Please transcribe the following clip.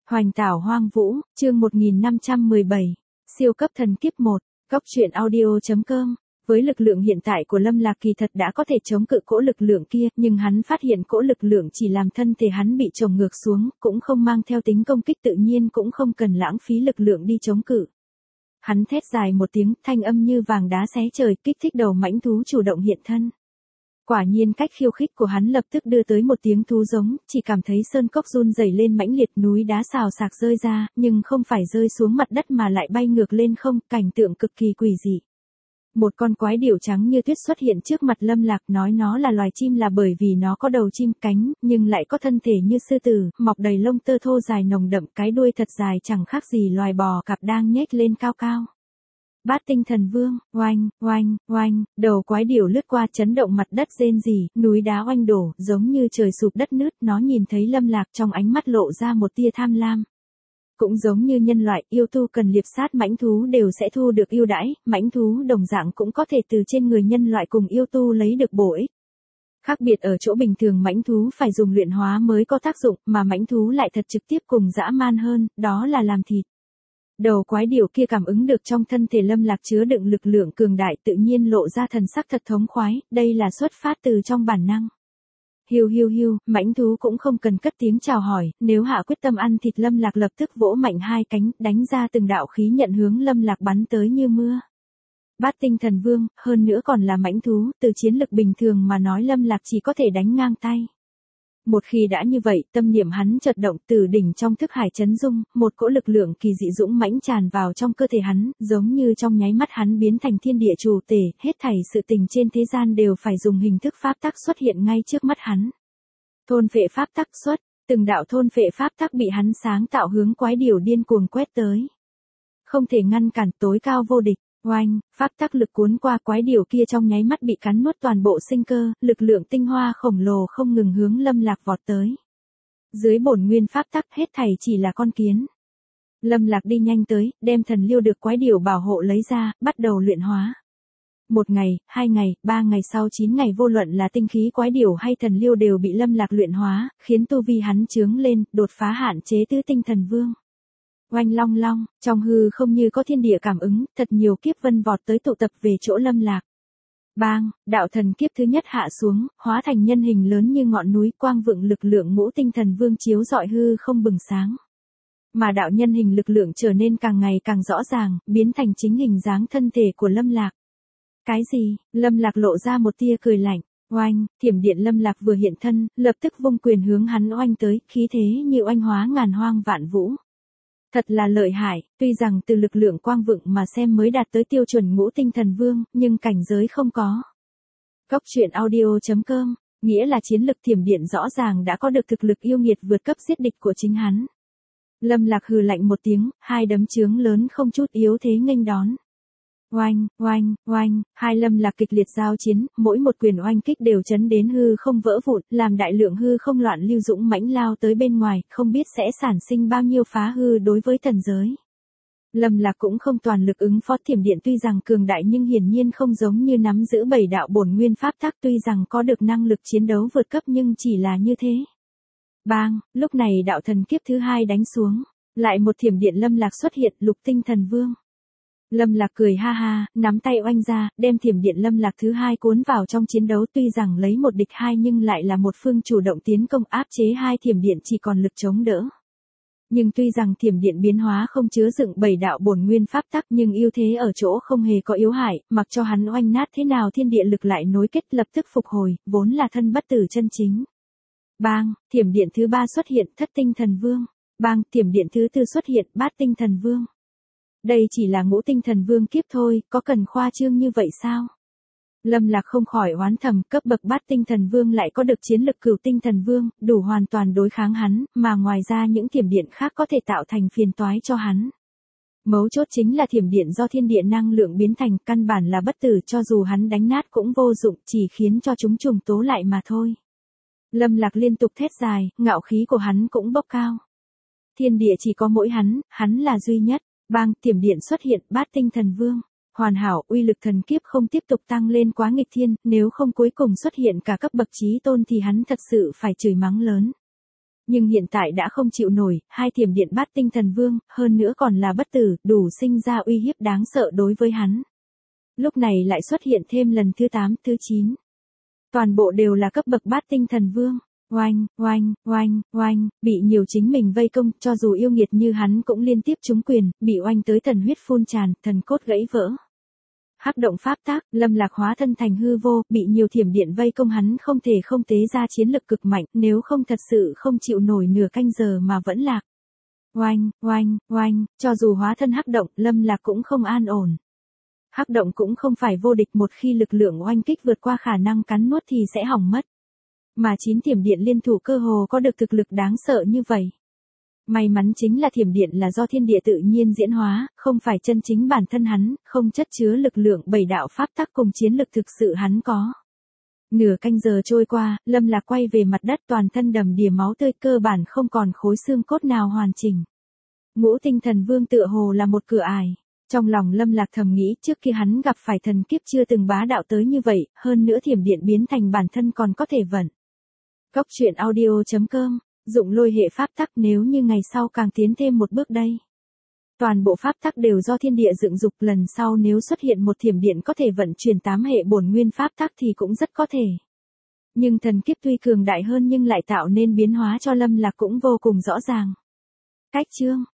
Hoành tảo hoang vũ, chương 1517, siêu cấp thần kiếp 1, góc truyện audio.com. Với lực lượng hiện tại của Lâm Lạc kỳ thật đã có thể chống cự cỗ lực lượng kia, nhưng hắn phát hiện cỗ lực lượng chỉ làm thân thể hắn bị chồng ngược xuống, cũng không mang theo tính công kích tự nhiên, cũng không cần lãng phí lực lượng đi chống cự. Hắn thét dài một tiếng, thanh âm như vàng đá xé trời, kích thích đầu mãnh thú chủ động hiện thân. Quả nhiên cách khiêu khích của hắn lập tức đưa tới một tiếng thú giống, chỉ cảm thấy sơn cốc run rẩy lên mãnh liệt, núi đá xào xạc rơi ra, nhưng không phải rơi xuống mặt đất mà lại bay ngược lên không, cảnh tượng cực kỳ quỷ dị. Một con quái điểu trắng như tuyết xuất hiện trước mặt Lâm Lạc, nói nó là loài chim là bởi vì nó có đầu chim cánh, nhưng lại có thân thể như sư tử, mọc đầy lông tơ thô dài nồng đậm, cái đuôi thật dài chẳng khác gì loài bò cạp đang nhếch lên cao cao. Bát tinh thần vương, oanh, oanh, oanh, đầu quái điểu lướt qua chấn động mặt đất rên rỉ, núi đá oanh đổ, giống như trời sụp đất nứt, nó nhìn thấy Lâm Lạc trong ánh mắt lộ ra một tia tham lam. Cũng giống như nhân loại, yêu tu cần liệp sát mãnh thú đều sẽ thu được ưu đãi, mãnh thú đồng dạng cũng có thể từ trên người nhân loại cùng yêu tu lấy được bổ ích. Khác biệt ở chỗ bình thường mãnh thú phải dùng luyện hóa mới có tác dụng, mà mãnh thú lại thật trực tiếp cùng dã man hơn, đó là làm thịt. Đầu quái điểu kia cảm ứng được trong thân thể Lâm Lạc chứa đựng lực lượng cường đại, tự nhiên lộ ra thần sắc thật thống khoái, đây là xuất phát từ trong bản năng. Hiu hiu hiu, mãnh thú cũng không cần cất tiếng chào hỏi, nếu hạ quyết tâm ăn thịt Lâm Lạc lập tức vỗ mạnh hai cánh, đánh ra từng đạo khí nhận hướng Lâm Lạc bắn tới như mưa. Bát tinh thần vương, hơn nữa còn là mãnh thú, từ chiến lực bình thường mà nói Lâm Lạc chỉ có thể đánh ngang tay. Một khi đã như vậy, tâm niệm hắn chợt động, từ đỉnh trong thức hải chấn dung, một cỗ lực lượng kỳ dị dũng mãnh tràn vào trong cơ thể hắn, giống như trong nháy mắt hắn biến thành thiên địa chủ tể, hết thảy sự tình trên thế gian đều phải dùng hình thức pháp tắc xuất hiện ngay trước mắt hắn. Thôn phệ pháp tắc xuất, từng đạo thôn phệ pháp tắc bị hắn sáng tạo hướng quái điểu điên cuồng quét tới. Không thể ngăn cản, tối cao vô địch. Oanh, pháp tắc lực cuốn qua, quái điểu kia trong nháy mắt bị cắn nuốt toàn bộ sinh cơ, lực lượng tinh hoa khổng lồ không ngừng hướng Lâm Lạc vọt tới. Dưới bổn nguyên pháp tắc hết thảy chỉ là con kiến. Lâm Lạc đi nhanh tới, đem thần liêu được quái điểu bảo hộ lấy ra, bắt đầu luyện hóa. 1 ngày, 2 ngày, 3 ngày sau 9 ngày vô luận là tinh khí quái điểu hay thần liêu đều bị Lâm Lạc luyện hóa, khiến tu vi hắn chướng lên, đột phá hạn chế tứ tinh thần vương. Oanh long long, trong hư không như có thiên địa cảm ứng, thật nhiều kiếp vân vọt tới tụ tập về chỗ Lâm Lạc. Bang, đạo thần kiếp thứ nhất hạ xuống, hóa thành nhân hình lớn như ngọn núi, quang vượng lực lượng ngũ tinh thần vương chiếu rọi hư không bừng sáng. Mà đạo nhân hình lực lượng trở nên càng ngày càng rõ ràng, biến thành chính hình dáng thân thể của Lâm Lạc. Cái gì? Lâm Lạc lộ ra một tia cười lạnh. Oanh, thiểm điện Lâm Lạc vừa hiện thân, lập tức vung quyền hướng hắn oanh tới, khí thế như oanh hóa ngàn hoang vạn vũ. Thật là lợi hại, tuy rằng từ lực lượng quang vượng mà xem mới đạt tới tiêu chuẩn ngũ tinh thần vương, nhưng cảnh giới không có. Góc truyện audio.com, nghĩa là chiến lực thiểm điện rõ ràng đã có được thực lực yêu nghiệt vượt cấp giết địch của chính hắn. Lâm Lạc hừ lạnh một tiếng, hai đấm chướng lớn không chút yếu thế nghênh đón. Oanh, oanh, oanh, hai Lâm Lạc kịch liệt giao chiến, mỗi một quyền oanh kích đều chấn đến hư không vỡ vụn, làm đại lượng hư không loạn lưu dũng mãnh lao tới bên ngoài, không biết sẽ sản sinh bao nhiêu phá hư đối với thần giới. Lâm Lạc cũng không toàn lực ứng phó, thiểm điện tuy rằng cường đại nhưng hiển nhiên không giống như nắm giữ 7 đạo bổn nguyên pháp tắc, tuy rằng có được năng lực chiến đấu vượt cấp nhưng chỉ là như thế. Bang, lúc này đạo thần kiếp thứ hai đánh xuống, lại một thiểm điện Lâm Lạc xuất hiện, lục tinh thần vương. Lâm Lạc cười ha ha, nắm tay oanh ra, đem thiểm điện Lâm Lạc thứ hai cuốn vào trong chiến đấu, tuy rằng lấy một địch hai nhưng lại là một phương chủ động tiến công, áp chế hai thiểm điện chỉ còn lực chống đỡ. Nhưng tuy rằng thiểm điện biến hóa không chứa đựng 7 đạo bổn nguyên pháp tắc nhưng ưu thế ở chỗ không hề có yếu hại, mặc cho hắn oanh nát thế nào thiên địa lực lại nối kết lập tức phục hồi, vốn là thân bất tử chân chính. Bang, thiểm điện thứ ba xuất hiện, thất tinh thần vương. Bang, thiểm điện thứ tư xuất hiện, bát tinh thần vương. Đây chỉ là ngũ tinh thần vương kiếp thôi, có cần khoa trương như vậy sao? Lâm Lạc không khỏi oán thầm, cấp bậc bát tinh thần vương lại có được chiến lực cửu tinh thần vương, đủ hoàn toàn đối kháng hắn, mà ngoài ra những thiểm điện khác có thể tạo thành phiền toái cho hắn. Mấu chốt chính là thiểm điện do thiên địa năng lượng biến thành, căn bản là bất tử, cho dù hắn đánh nát cũng vô dụng, chỉ khiến cho chúng trùng tố lại mà thôi. Lâm Lạc liên tục thét dài, ngạo khí của hắn cũng bốc cao. Thiên địa chỉ có mỗi hắn là duy nhất. Bang, thiểm điện xuất hiện, bát tinh thần vương. Hoàn hảo, uy lực thần kiếp không tiếp tục tăng lên quá nghịch thiên, nếu không cuối cùng xuất hiện cả cấp bậc chí tôn thì hắn thật sự phải chửi mắng lớn. Nhưng hiện tại đã không chịu nổi, hai thiểm điện bát tinh thần vương, hơn nữa còn là bất tử, đủ sinh ra uy hiếp đáng sợ đối với hắn. Lúc này lại xuất hiện thêm lần thứ 8, thứ 9. Toàn bộ đều là cấp bậc bát tinh thần vương. Oanh, oanh, oanh, oanh, bị nhiều chính mình vây công, cho dù yêu nghiệt như hắn cũng liên tiếp trúng quyền, bị oanh tới thần huyết phun tràn, thần cốt gãy vỡ. Hắc động pháp tác, Lâm Lạc hóa thân thành hư vô, bị nhiều thiểm điện vây công hắn không thể không tế ra chiến lực cực mạnh, nếu không thật sự không chịu nổi nửa canh giờ mà vẫn lạc. Oanh, oanh, oanh, cho dù hóa thân hắc động, Lâm Lạc cũng không an ổn. Hắc động cũng không phải vô địch, một khi lực lượng oanh kích vượt qua khả năng cắn nuốt thì sẽ hỏng mất. Mà 9 thiểm điện liên thủ cơ hồ có được thực lực đáng sợ như vậy. May mắn chính là thiểm điện là do thiên địa tự nhiên diễn hóa, không phải chân chính bản thân hắn, không chất chứa lực lượng bảy đạo pháp tắc cùng chiến lực thực sự hắn có. Nửa canh giờ trôi qua, Lâm Lạc quay về mặt đất toàn thân đầm đìa máu tươi, cơ bản không còn khối xương cốt nào hoàn chỉnh. Ngũ tinh thần vương tựa hồ là một cửa ải. Trong lòng Lâm Lạc thầm nghĩ, trước khi hắn gặp phải thần kiếp chưa từng bá đạo tới như vậy, hơn nữa thiểm điện biến thành bản thân còn có thể vận. Cốc truyện audio.com, dụng lôi hệ pháp tắc, nếu như ngày sau càng tiến thêm một bước đây. Toàn bộ pháp tắc đều do thiên địa dựng dục, lần sau nếu xuất hiện một thiểm điện có thể vận chuyển 8 hệ bổn nguyên pháp tắc thì cũng rất có thể. Nhưng thần kiếp tuy cường đại hơn nhưng lại tạo nên biến hóa cho Lâm Lạc cũng vô cùng rõ ràng. Cách chương